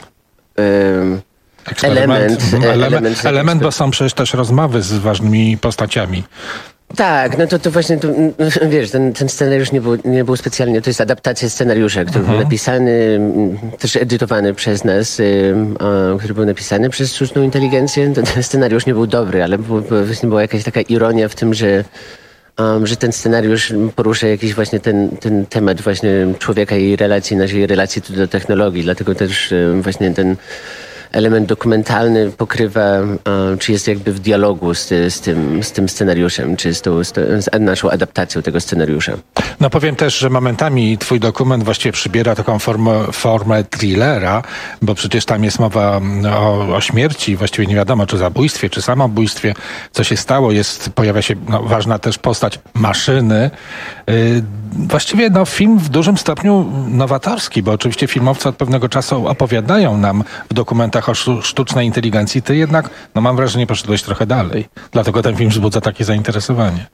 element. Element, element, element, bo są przecież też rozmowy z ważnymi postaciami. Tak, no to, to właśnie, to, wiesz, ten, ten scenariusz nie był, nie był specjalnie, to jest adaptacja scenariusza, który mhm. był napisany, też edytowany przez nas, y, a, który był napisany przez sztuczną inteligencję. Ten, ten scenariusz nie był dobry, ale był, właśnie była jakaś taka ironia w tym, że, um, że ten scenariusz porusza jakiś właśnie ten, ten temat właśnie człowieka i relacji, naszej relacji do technologii, dlatego też y, właśnie ten element dokumentalny pokrywa, czy jest jakby w dialogu z, z, tym, z tym scenariuszem, czy z, tą, z naszą adaptacją tego scenariusza. No powiem też, że momentami twój dokument właściwie przybiera taką formę, formę thrillera, bo przecież tam jest mowa o, o śmierci, właściwie nie wiadomo, czy zabójstwie, czy samobójstwie, co się stało. Jest, pojawia się no, ważna też postać maszyny. Yy, właściwie no, film w dużym stopniu nowatorski, bo oczywiście filmowcy od pewnego czasu opowiadają nam w dokumentach o sztucznej inteligencji. Ty jednak, no mam wrażenie, poszedłeś trochę dalej. Dlatego ten film wzbudza takie zainteresowanie.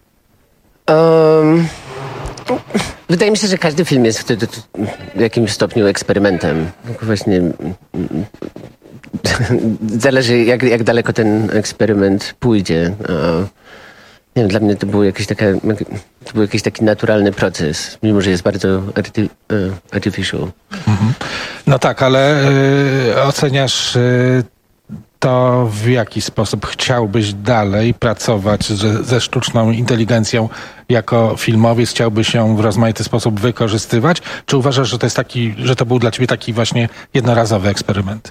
Um, wydaje mi się, że każdy film jest w, w jakimś stopniu eksperymentem. Właśnie zależy, jak, jak daleko ten eksperyment pójdzie. Nie wiem, dla mnie to był jakiś, taka, to był jakiś taki naturalny proces, mimo że jest bardzo arty, artificial. Mhm. No tak, ale y, oceniasz y, to, w jaki sposób chciałbyś dalej pracować ze, ze sztuczną inteligencją jako filmowiec? Chciałbyś ją w rozmaity sposób wykorzystywać? Czy uważasz, że to jest taki, że to był dla ciebie taki właśnie jednorazowy eksperyment?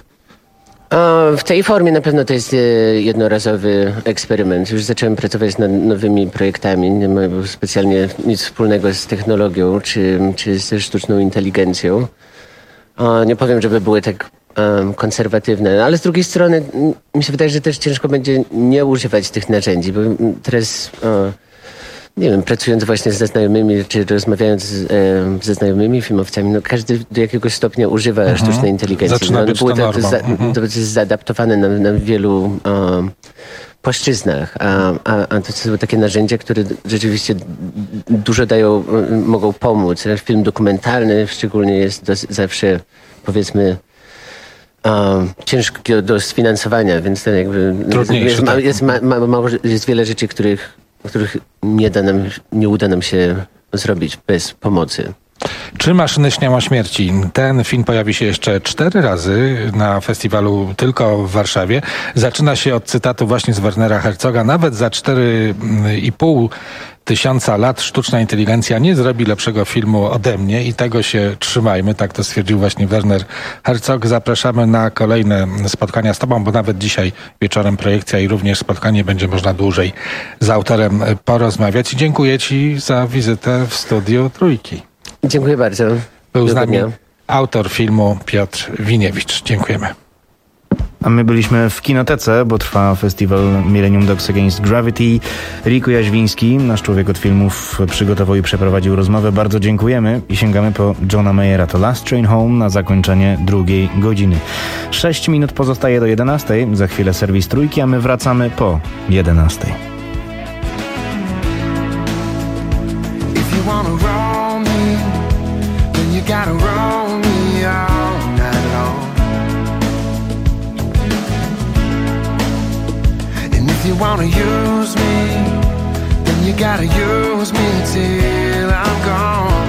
W tej formie na pewno to jest jednorazowy eksperyment. Już zacząłem pracować nad nowymi projektami. Nie ma specjalnie nic wspólnego z technologią czy, czy ze sztuczną inteligencją. Nie powiem, żeby były tak um, konserwatywne, ale z drugiej strony mi się wydaje, że też ciężko będzie nie używać tych narzędzi, bo teraz o, nie wiem, pracując właśnie ze znajomymi, czy rozmawiając z, e, ze znajomymi filmowcami, no każdy do jakiegoś stopnia używa mhm. sztucznej inteligencji. Zaczyna no, być były to to, to, za, mhm. to jest zaadaptowane na, na wielu um, płaszczyznach, a, a, a to są takie narzędzia, które rzeczywiście dużo dają, mogą pomóc. Film dokumentalny szczególnie jest dos, zawsze, powiedzmy, um, ciężki do sfinansowania, więc to jakby jest, ma, jest, ma, ma, ma, jest wiele rzeczy, których których nie, da nam, nie uda nam się zrobić bez pomocy. Czy Maszyny śnią o śmierci? Ten film pojawi się jeszcze cztery razy na festiwalu tylko w Warszawie. Zaczyna się od cytatu właśnie z Wernera Herzoga. Nawet za cztery i pół tysiąca lat sztuczna inteligencja nie zrobi lepszego filmu ode mnie i tego się trzymajmy. Tak to stwierdził właśnie Werner Herzog. Zapraszamy na kolejne spotkania z tobą, bo nawet dzisiaj wieczorem projekcja i również spotkanie będzie można dłużej z autorem porozmawiać. I dziękuję ci za wizytę w studiu Trójki. Dziękuję bardzo. Był z nami autor filmu Piotr Winiewicz. Dziękujemy. A my byliśmy w Kinotece, bo trwa festiwal Millennium Dogs Against Gravity. Riku Jaźwiński, nasz człowiek od filmów, przygotował i przeprowadził rozmowę. Bardzo dziękujemy i sięgamy po Johna Mayera. To Last Train Home na zakończenie drugiej godziny. Sześć minut pozostaje do jedenastej. Za chwilę serwis Trójki, a my wracamy po jedenastej. If you wanna roll me, then you gotta roll me all night long. And if you wanna use me, then you gotta use me till I'm gone.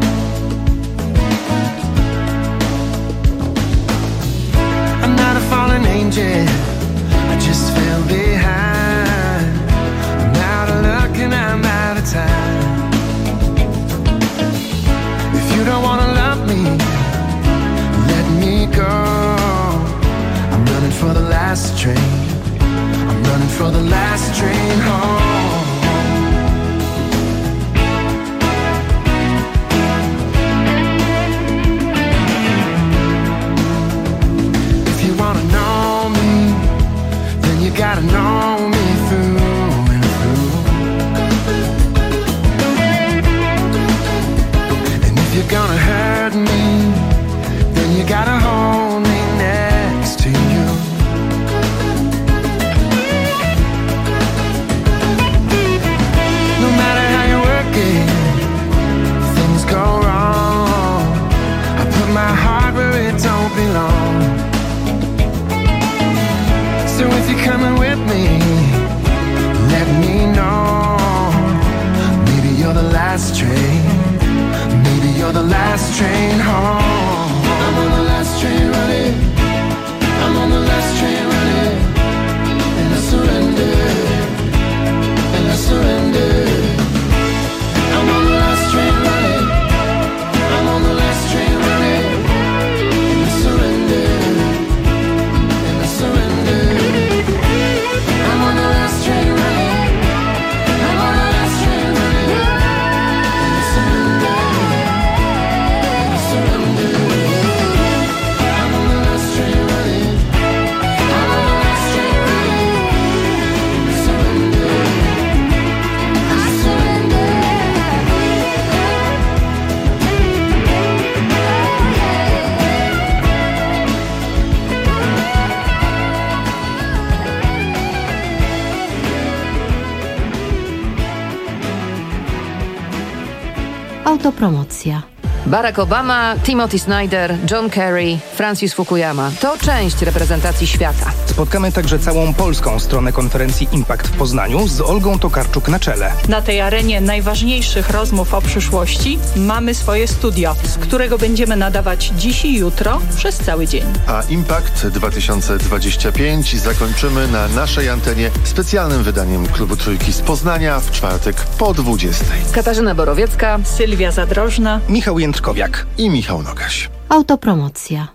I'm not a fallen angel, I just fell behind. I'm out of luck and I'm out of time. If you don't wanna love me, let me go. I'm running for the last train. I'm running for the last train home. If you wanna know me, then you gotta know me through and through. And if you're gonna hurt me, then you gotta hold me next to you. Autopromocja. Barack Obama, Timothy Snyder, John Kerry, Francis Fukuyama. To część reprezentacji świata. Spotkamy także całą polską stronę konferencji Impact w Poznaniu z Olgą Tokarczuk na czele. Na tej arenie najważniejszych rozmów o przyszłości mamy swoje studio, z którego będziemy nadawać dziś i jutro przez cały dzień. A Impact dwa tysiące dwadzieścia pięć zakończymy na naszej antenie specjalnym wydaniem Klubu Trójki z Poznania w czwartek po dwudziestej. Katarzyna Borowiecka, Sylwia Zadrożna, Michał Jędrkowiak i Michał Nogaś. Autopromocja.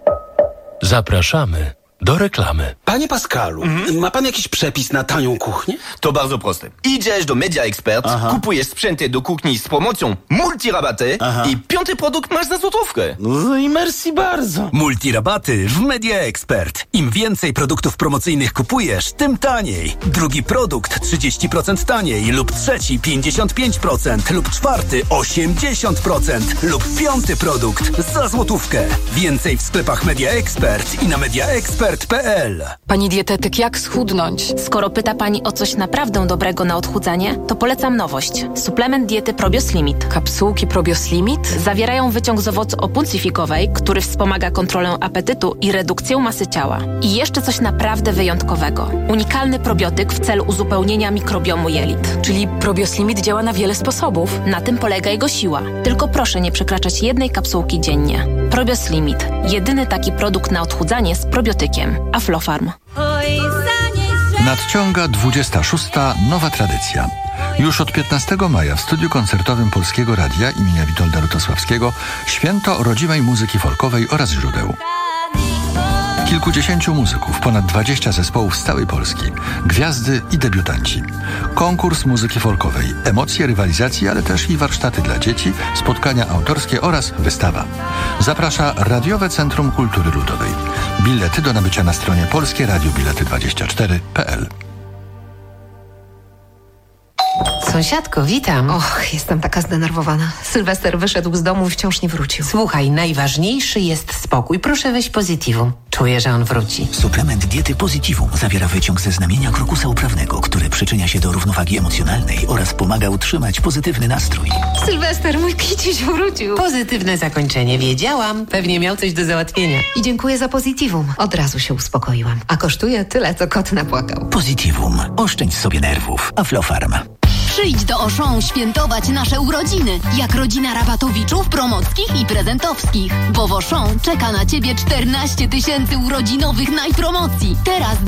Zapraszamy do reklamy. Panie Pascalu, Mhm. ma pan jakiś przepis na tanią kuchnię? To bardzo proste. Idziesz do Media Expert, Aha. kupujesz sprzęty do kuchni z promocją multirabaty Aha. i piąty produkt masz za złotówkę. No i merci bardzo. Multirabaty w Media Expert. Im więcej produktów promocyjnych kupujesz, tym taniej. Drugi produkt trzydzieści procent taniej lub trzeci pięćdziesiąt pięć procent lub czwarty osiemdziesiąt procent lub piąty produkt za złotówkę. Więcej w sklepach Media Expert i na mediaexpert kropka p l. Pani dietetyk, jak schudnąć? Skoro pyta Pani o coś naprawdę dobrego na odchudzanie, to polecam nowość. Suplement diety Probios Limit. Kapsułki Probios Limit? Zawierają wyciąg z owocu opulsifikowej, który wspomaga kontrolę apetytu i redukcję masy ciała. I jeszcze coś naprawdę wyjątkowego. Unikalny probiotyk w celu uzupełnienia mikrobiomu jelit. Czyli Probios Limit działa na wiele sposobów. Na tym polega jego siła. Tylko proszę nie przekraczać jednej kapsułki dziennie. Probios Limit. Jedyny taki produkt na odchudzanie z probiotykiem. Aflofarm. Nadciąga dwudziesta szósta nowa tradycja. Już od piętnastego maja w studiu koncertowym Polskiego Radia imienia Witolda Lutosławskiego święto rodzimej muzyki folkowej oraz źródeł. Kilkudziesięciu muzyków, ponad dwadzieścia zespołów z całej Polski, gwiazdy i debiutanci. Konkurs muzyki folkowej, emocje rywalizacji, ale też i warsztaty dla dzieci, spotkania autorskie oraz wystawa. Zaprasza Radiowe Centrum Kultury Ludowej. Bilety do nabycia na stronie polskie radio bilety dwadzieścia cztery kropka p l. Sąsiadko, witam. Och, jestem taka zdenerwowana. Sylwester wyszedł z domu i wciąż nie wrócił. Słuchaj, najważniejszy jest spokój. Proszę weź Positivum. Czuję, że on wróci. Suplement diety Positivum zawiera wyciąg ze znamienia krokusa uprawnego, który przyczynia się do równowagi emocjonalnej oraz pomaga utrzymać pozytywny nastrój. Sylwester, mój kiciuś wrócił. Pozytywne zakończenie, wiedziałam. Pewnie miał coś do załatwienia. I dziękuję za Positivum. Od razu się uspokoiłam. A kosztuje tyle, co kot napłakał. Positivum. Oszczędź sobie nerwów. Aflofarm. Przyjdź do Auchan świętować nasze urodziny, jak rodzina rabatowiczów, promockich i prezentowskich. Bo w Auchan czeka na Ciebie czternaście tysięcy urodzinowych najpromocji. Teraz